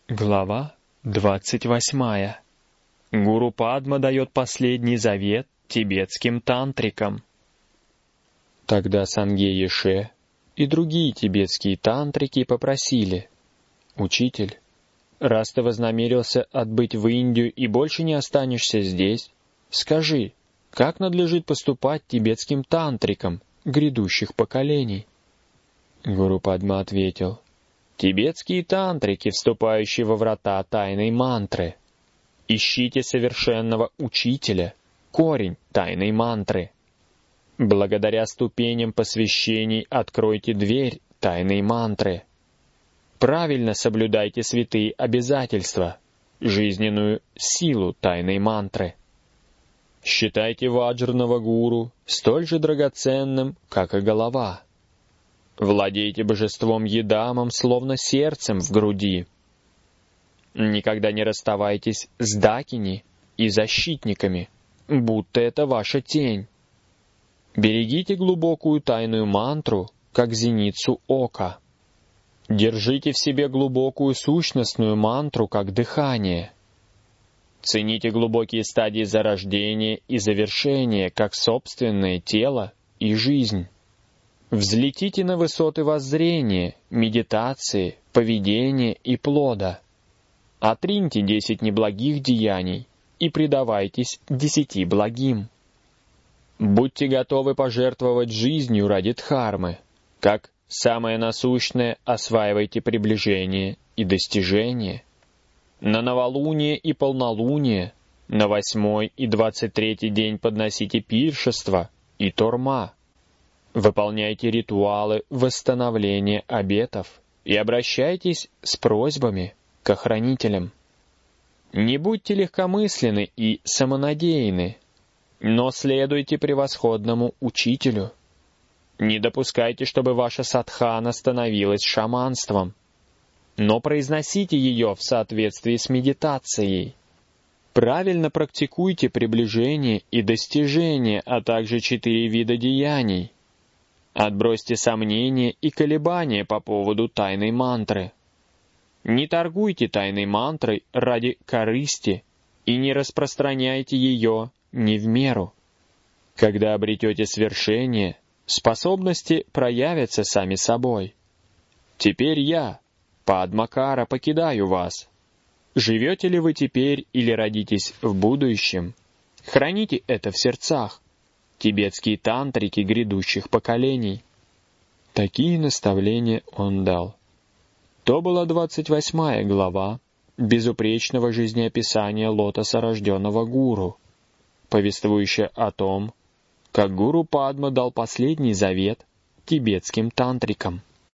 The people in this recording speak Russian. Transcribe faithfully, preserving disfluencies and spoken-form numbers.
Глава двадцать восьмая. Гуру Падма дает последний завет тибетским тантрикам. Тогда Сангье Еше и другие тибетские тантрики попросили: «Учитель, раз ты вознамерился отбыть в Индию и больше не останешься здесь, скажи, как надлежит поступать тибетским тантрикам грядущих поколений?» Гуру Падма ответил: «Тибетские тантрики, вступающие во врата тайной мантры, ищите совершенного учителя, корень тайной мантры. Благодаря ступеням посвящений откройте дверь тайной мантры. Правильно соблюдайте святые обязательства, жизненную силу тайной мантры. Считайте ваджрного гуру столь же драгоценным, как и голова. Владейте божеством Едамом, словно сердцем в груди. Никогда не расставайтесь с дакини и защитниками, будто это ваша тень. Берегите глубокую тайную мантру, как зеницу ока. Держите в себе глубокую сущностную мантру, как дыхание. Цените глубокие стадии зарождения и завершения, как собственное тело и жизнь. Взлетите на высоты воззрения, медитации, поведения и плода. Отриньте десять неблагих деяний и предавайтесь десяти благим. Будьте готовы пожертвовать жизнью ради дхармы. Как самое насущное осваивайте приближение и достижение. На новолуние и полнолуние, на восьмой и двадцать третий день подносите пиршество и торма. Выполняйте ритуалы восстановления обетов и обращайтесь с просьбами к охранителям. Не будьте легкомысленны и самонадеянны, но следуйте превосходному учителю. Не допускайте, чтобы ваша садхана становилась шаманством, но произносите ее в соответствии с медитацией. Правильно практикуйте приближение и достижение, а также четыре вида деяний. Отбросьте сомнения и колебания по поводу тайной мантры. Не торгуйте тайной мантрой ради корысти и не распространяйте ее не в меру. Когда обретете свершение, способности проявятся сами собой. Теперь я, Падмакара, покидаю вас. Живете ли вы теперь или родитесь в будущем? Храните это в сердцах. Тибетские тантрики грядущих поколений». Такие наставления он дал. То была двадцать восьмая глава безупречного жизнеописания лотоса рожденного гуру, повествующая о том, как гуру Падма дал последний завет тибетским тантрикам.